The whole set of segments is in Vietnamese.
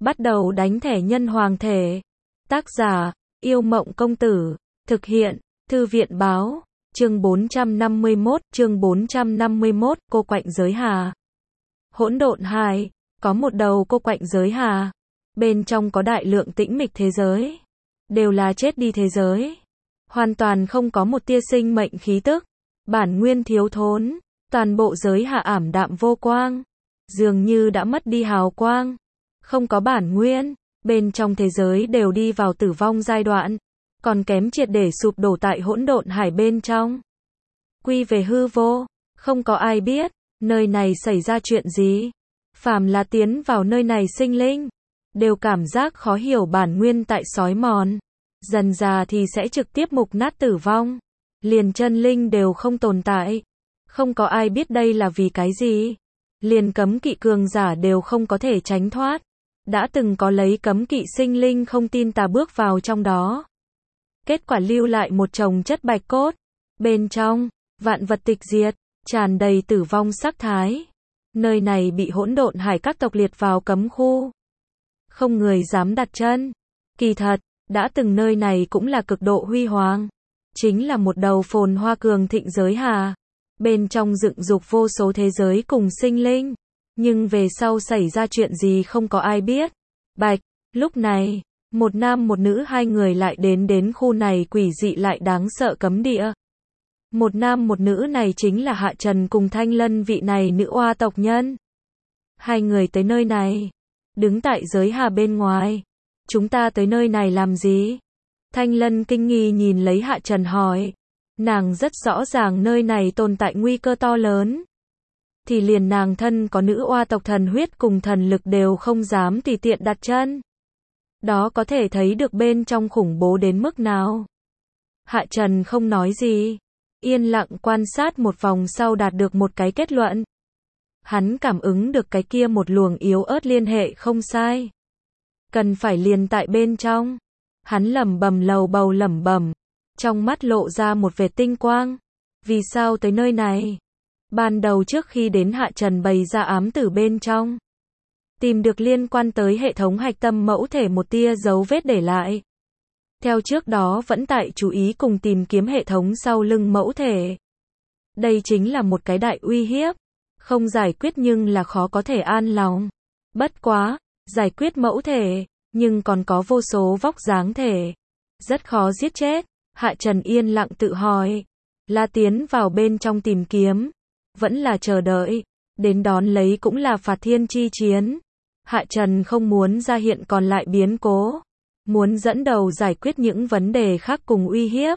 Bắt đầu đánh thẻ nhân hoàng thể. Tác giả, Yêu Mộng Công Tử. Thực hiện, Thư viện Báo. Chương 451, cô quạnh giới hà. Hỗn độn hải, có một đầu cô quạnh giới hà. Bên trong có đại lượng tĩnh mịch thế giới. Đều là chết đi thế giới. Hoàn toàn không có một tia sinh mệnh khí tức. Bản nguyên thiếu thốn. Toàn bộ giới hà ảm đạm vô quang. Dường như đã mất đi hào quang. Không có bản nguyên. Bên trong thế giới đều đi vào tử vong giai đoạn. Còn kém triệt để sụp đổ tại hỗn độn hải bên trong. Quy về hư vô. Không có ai biết, nơi này xảy ra chuyện gì. Phàm là tiến vào nơi này sinh linh. Đều cảm giác khó hiểu bản nguyên tại xói mòn. Dần già thì sẽ trực tiếp mục nát tử vong. Liền chân linh đều không tồn tại. Không có ai biết đây là vì cái gì. Liền cấm kỵ cường giả đều không có thể tránh thoát. Đã từng có lấy cấm kỵ sinh linh không tin tà bước vào trong đó. Kết quả lưu lại một chồng chất bạch cốt. Bên trong, vạn vật tịch diệt, tràn đầy tử vong sắc thái. Nơi này bị hỗn độn hải các tộc liệt vào cấm khu. Không người dám đặt chân. Kỳ thật, đã từng nơi này cũng là cực độ huy hoàng. Chính là một đầu phồn hoa cường thịnh giới hà. Bên trong dựng dục vô số thế giới cùng sinh linh. Nhưng về sau xảy ra chuyện gì không có ai biết. Bạch, lúc này, một nam một nữ hai người lại đến khu này quỷ dị lại đáng sợ cấm địa. Một nam một nữ này chính là Hạ Trần cùng Thanh Lân vị này nữ oa tộc nhân. Hai người tới nơi này. Đứng tại giới hà bên ngoài. Chúng ta tới nơi này làm gì? Thanh Lân kinh nghi nhìn lấy Hạ Trần hỏi. Nàng rất rõ ràng nơi này tồn tại nguy cơ to lớn. Thì liền nàng thân có nữ oa tộc thần huyết cùng thần lực đều không dám tùy tiện đặt chân. Đó có thể thấy được bên trong khủng bố đến mức nào. Hạ Trần không nói gì. Yên lặng quan sát một vòng sau đạt được một cái kết luận. Hắn cảm ứng được cái kia một luồng yếu ớt liên hệ không sai. Cần phải liền tại bên trong. Hắn lẩm bẩm lầu bầu lẩm bẩm. Trong mắt lộ ra một vệt tinh quang. Vì sao tới nơi này? Ban đầu trước khi đến Hạ Trần bày ra ám tử bên trong. Tìm được liên quan tới hệ thống hạch tâm mẫu thể một tia dấu vết để lại. Theo trước đó vẫn tại chú ý cùng tìm kiếm hệ thống sau lưng mẫu thể. Đây chính là một cái đại uy hiếp. Không giải quyết nhưng là khó có thể an lòng. Bất quá, giải quyết mẫu thể, nhưng còn có vô số vóc dáng thể. Rất khó giết chết. Hạ Trần yên lặng tự hỏi. Là tiến vào bên trong tìm kiếm. Vẫn là chờ đợi. Đến đón lấy cũng là phạt thiên chi chiến. Hạ Trần không muốn ra hiện còn lại biến cố. Muốn dẫn đầu giải quyết những vấn đề khác cùng uy hiếp.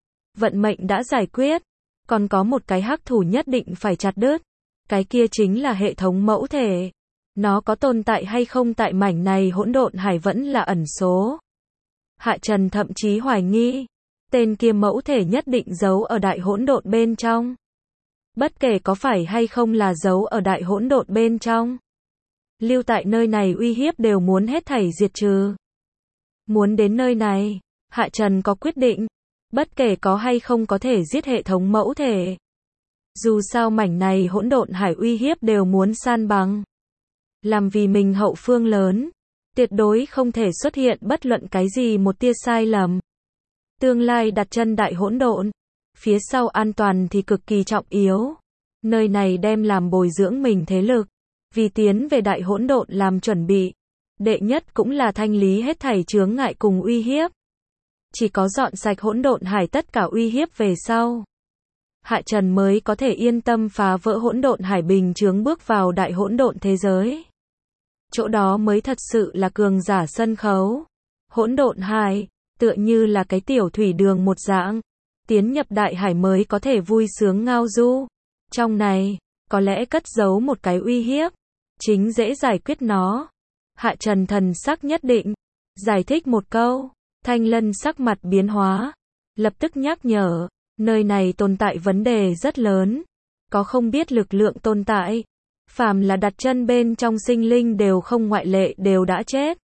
Vận mệnh đã giải quyết. Còn có một cái hắc thủ nhất định phải chặt đứt. Cái kia chính là hệ thống mẫu thể. Nó có tồn tại hay không tại mảnh này hỗn độn hải vẫn là ẩn số. Hạ Trần thậm chí hoài nghi. Tên kia mẫu thể nhất định giấu ở đại hỗn độn bên trong. Bất kể có phải hay không là giấu ở đại hỗn độn bên trong. Lưu tại nơi này uy hiếp đều muốn hết thảy diệt trừ. Muốn đến nơi này, Hạ Trần có quyết định. Bất kể có hay không có thể giết hệ thống mẫu thể. Dù sao mảnh này hỗn độn hải uy hiếp đều muốn san bằng. Làm vì mình hậu phương lớn. Tuyệt đối không thể xuất hiện bất luận cái gì một tia sai lầm. Tương lai đặt chân đại hỗn độn. Phía sau an toàn thì cực kỳ trọng yếu. Nơi này đem làm bồi dưỡng mình thế lực. Vì tiến về đại hỗn độn làm chuẩn bị. Đệ nhất cũng là thanh lý hết thảy chướng ngại cùng uy hiếp. Chỉ có dọn sạch hỗn độn hải tất cả uy hiếp về sau. Hạ Trần mới có thể yên tâm phá vỡ hỗn độn hải bình chướng bước vào đại hỗn độn thế giới. Chỗ đó mới thật sự là cường giả sân khấu. Hỗn độn hải, tựa như là cái tiểu thủy đường một dạng. Tiến nhập đại hải mới có thể vui sướng ngao du. Trong này, có lẽ cất giấu một cái uy hiếp. Chính dễ giải quyết nó. Hạ Trần thần sắc nhất định. Giải thích một câu. Thanh Lân sắc mặt biến hóa. Lập tức nhắc nhở. Nơi này tồn tại vấn đề rất lớn. Có không biết lực lượng tồn tại. Phàm là đặt chân bên trong sinh linh đều không ngoại lệ đều đã chết.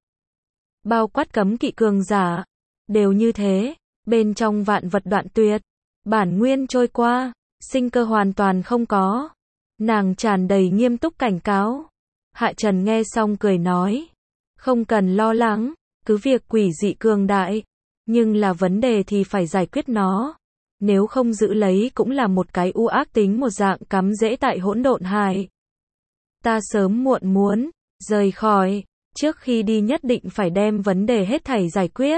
Bao quát cấm kỵ cường giả. Đều như thế. Bên trong vạn vật đoạn tuyệt. Bản nguyên trôi qua. Sinh cơ hoàn toàn không có. Nàng tràn đầy nghiêm túc cảnh cáo. Hạ Trần nghe xong cười nói. Không cần lo lắng, cứ việc quỷ dị cường đại, nhưng là vấn đề thì phải giải quyết nó. Nếu không giữ lấy cũng là một cái u ác tính một dạng cắm rễ tại hỗn độn hải. Ta sớm muộn muốn rời khỏi, trước khi đi nhất định phải đem vấn đề hết thảy giải quyết.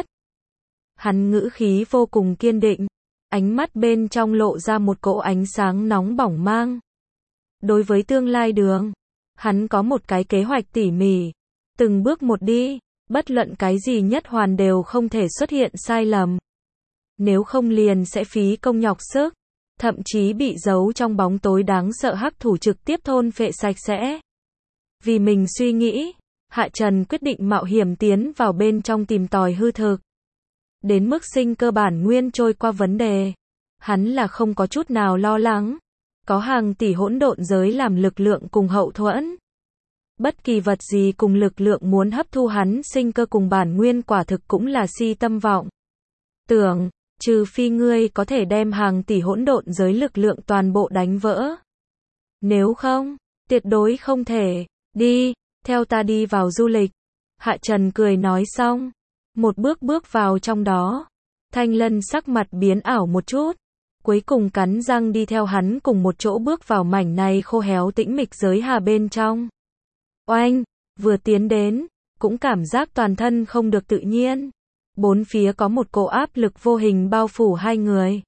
Hắn ngữ khí vô cùng kiên định, ánh mắt bên trong lộ ra một cỗ ánh sáng nóng bỏng mang. Đối với tương lai đường, hắn có một cái kế hoạch tỉ mỉ, từng bước một đi, bất luận cái gì nhất hoàn đều không thể xuất hiện sai lầm. Nếu không liền sẽ phí công nhọc sức, thậm chí bị giấu trong bóng tối đáng sợ hắc thủ trực tiếp thôn phệ sạch sẽ. Vì mình suy nghĩ, Hạ Trần quyết định mạo hiểm tiến vào bên trong tìm tòi hư thực. Đến mức sinh cơ bản nguyên trôi qua vấn đề, hắn là không có chút nào lo lắng. Có hàng tỷ hỗn độn giới làm lực lượng cùng hậu thuẫn. Bất kỳ vật gì cùng lực lượng muốn hấp thu hắn sinh cơ cùng bản nguyên quả thực cũng là si tâm vọng. Tưởng, trừ phi ngươi có thể đem hàng tỷ hỗn độn giới lực lượng toàn bộ đánh vỡ. Nếu không, tuyệt đối không thể. Đi, theo ta đi vào du lịch. Hạ Trần cười nói xong, một bước bước vào trong đó. Thanh Lân sắc mặt biến ảo một chút, cuối cùng cắn răng đi theo hắn cùng một chỗ bước vào mảnh này khô héo tĩnh mịch giới hà bên trong. Oanh, vừa tiến đến, cũng cảm giác toàn thân không được tự nhiên. Bốn phía có một cỗ áp lực vô hình bao phủ hai người.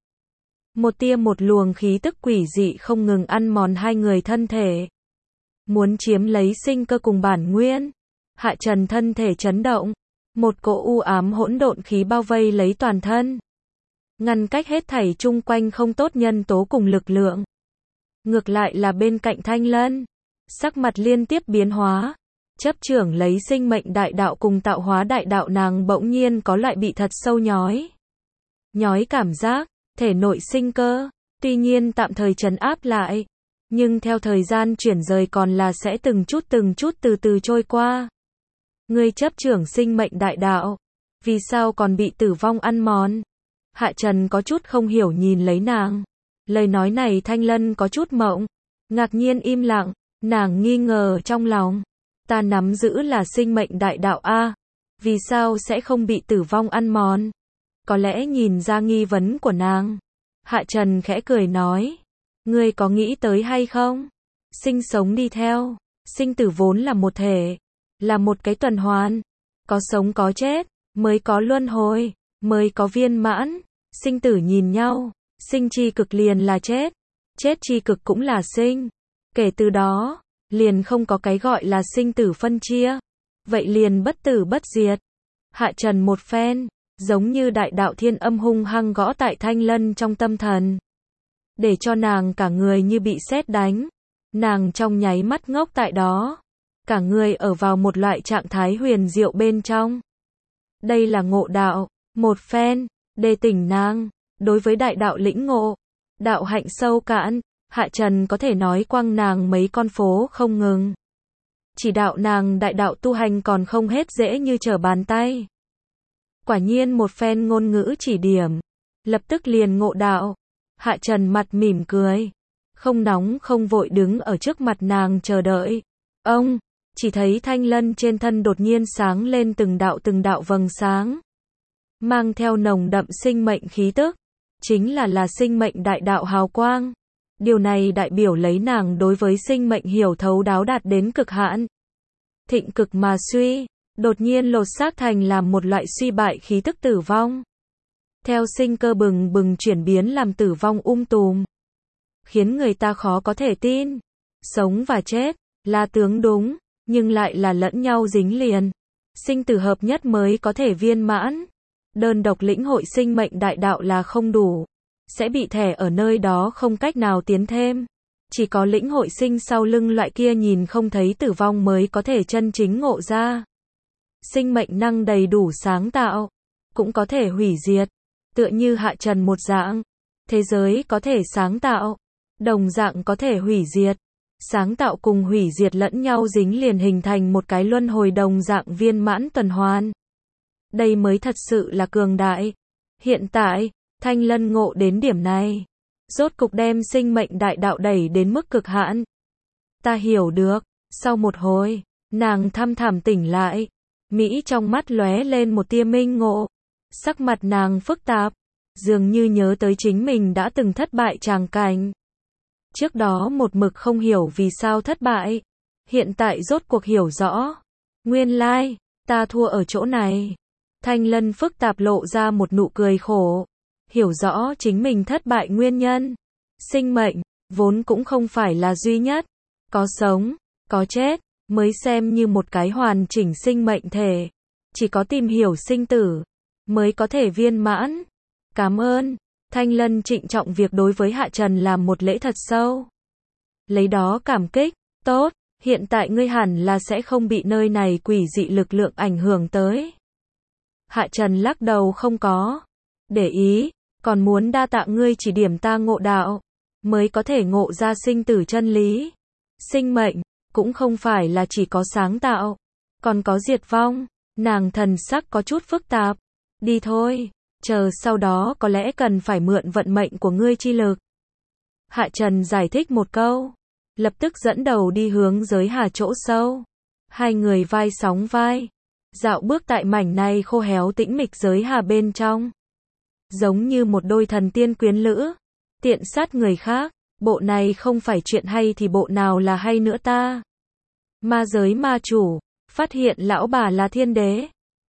Một luồng khí tức quỷ dị không ngừng ăn mòn hai người thân thể. Muốn chiếm lấy sinh cơ cùng bản nguyên. Hạ Trần thân thể chấn động. Một cỗ u ám hỗn độn khí bao vây lấy toàn thân. Ngăn cách hết thảy chung quanh không tốt nhân tố cùng lực lượng. Ngược lại là bên cạnh Thanh Lân. Sắc mặt liên tiếp biến hóa. Chấp trưởng lấy sinh mệnh đại đạo cùng tạo hóa đại đạo nàng bỗng nhiên có loại bị thật sâu nhói. Nhói cảm giác, thể nội sinh cơ, tuy nhiên tạm thời trấn áp lại. Nhưng theo thời gian chuyển rời còn là sẽ từng chút từ từ trôi qua. Ngươi chấp trưởng sinh mệnh đại đạo, vì sao còn bị tử vong ăn mòn? Hạ Trần có chút không hiểu nhìn lấy nàng. Lời nói này Thanh Lân có chút mộng, ngạc nhiên im lặng, nàng nghi ngờ trong lòng. Ta nắm giữ là sinh mệnh đại đạo a, vì sao sẽ không bị tử vong ăn mòn? Có lẽ nhìn ra nghi vấn của nàng. Hạ Trần khẽ cười nói, ngươi có nghĩ tới hay không? Sinh sống đi theo, sinh tử vốn là một thể, là một cái tuần hoàn, có sống có chết, mới có luân hồi, mới có viên mãn, sinh tử nhìn nhau, sinh chi cực liền là chết, chết chi cực cũng là sinh. Kể từ đó, liền không có cái gọi là sinh tử phân chia, vậy liền bất tử bất diệt. Hạ Trần một phen, giống như đại đạo thiên âm hung hăng gõ tại Thanh Lân trong tâm thần, để cho nàng cả người như bị sét đánh. Nàng trong nháy mắt ngốc tại đó, cả người ở vào một loại trạng thái huyền diệu bên trong. Đây là ngộ đạo, một phen, đề tỉnh nàng, đối với đại đạo lĩnh ngộ, đạo hạnh sâu cạn, Hạ Trần có thể nói quăng nàng mấy con phố không ngừng. Chỉ đạo nàng đại đạo tu hành còn không hết dễ như trở bàn tay. Quả nhiên một phen ngôn ngữ chỉ điểm, lập tức liền ngộ đạo. Hạ Trần mặt mỉm cười, không nóng không vội đứng ở trước mặt nàng chờ đợi. Ông, chỉ thấy Thanh Lân trên thân đột nhiên sáng lên từng đạo vầng sáng, mang theo nồng đậm sinh mệnh khí tức, chính là sinh mệnh đại đạo hào quang. Điều này đại biểu lấy nàng đối với sinh mệnh hiểu thấu đáo đạt đến cực hạn. Thịnh cực mà suy, đột nhiên lột xác thành làm một loại suy bại khí tức tử vong. Theo sinh cơ bừng bừng chuyển biến làm tử vong tùm. Khiến người ta khó có thể tin. Sống và chết, là tướng đúng, nhưng lại là lẫn nhau dính liền. Sinh tử hợp nhất mới có thể viên mãn. Đơn độc lĩnh hội sinh mệnh đại đạo là không đủ. Sẽ bị thẻ ở nơi đó không cách nào tiến thêm. Chỉ có lĩnh hội sinh sau lưng loại kia nhìn không thấy tử vong mới có thể chân chính ngộ ra. Sinh mệnh năng đầy đủ sáng tạo, cũng có thể hủy diệt. Tựa như Hạ Trần một dạng. Thế giới có thể sáng tạo, đồng dạng có thể hủy diệt. Sáng tạo cùng hủy diệt lẫn nhau dính liền hình thành một cái luân hồi đồng dạng viên mãn tuần hoàn. Đây mới thật sự là cường đại. Hiện tại, Thanh Lân ngộ đến điểm này, rốt cục đem sinh mệnh đại đạo đẩy đến mức cực hạn. Ta hiểu được, sau một hồi, nàng thăm thẳm tỉnh lại, Mỹ trong mắt lóe lên một tia minh ngộ. Sắc mặt nàng phức tạp, dường như nhớ tới chính mình đã từng thất bại tràng cảnh. Trước đó một mực không hiểu vì sao thất bại, hiện tại rốt cuộc hiểu rõ. Nguyên lai, ta thua ở chỗ này. Thanh Lân phức tạp lộ ra một nụ cười khổ, hiểu rõ chính mình thất bại nguyên nhân. Sinh mệnh, vốn cũng không phải là duy nhất. Có sống, có chết, mới xem như một cái hoàn chỉnh sinh mệnh thể. Chỉ có tìm hiểu sinh tử, mới có thể viên mãn. Cảm ơn. Thanh Lân trịnh trọng việc đối với Hạ Trần làm một lễ thật sâu. Lấy đó cảm kích, tốt, hiện tại ngươi hẳn là sẽ không bị nơi này quỷ dị lực lượng ảnh hưởng tới. Hạ Trần lắc đầu không có. Để ý, còn muốn đa tạ ngươi chỉ điểm ta ngộ đạo, mới có thể ngộ ra sinh tử chân lý. Sinh mệnh, cũng không phải là chỉ có sáng tạo, còn có diệt vong. Nàng thần sắc có chút phức tạp. Đi thôi, chờ sau đó có lẽ cần phải mượn vận mệnh của ngươi chi lực. Hạ Trần giải thích một câu, lập tức dẫn đầu đi hướng giới hà chỗ sâu. Hai người vai sóng vai, dạo bước tại mảnh này khô héo tĩnh mịch giới hà bên trong. Giống như một đôi thần tiên quyến lữ, tiện sát người khác, bộ này không phải chuyện hay thì bộ nào là hay nữa ta. Ma giới ma chủ, phát hiện lão bà là thiên đế.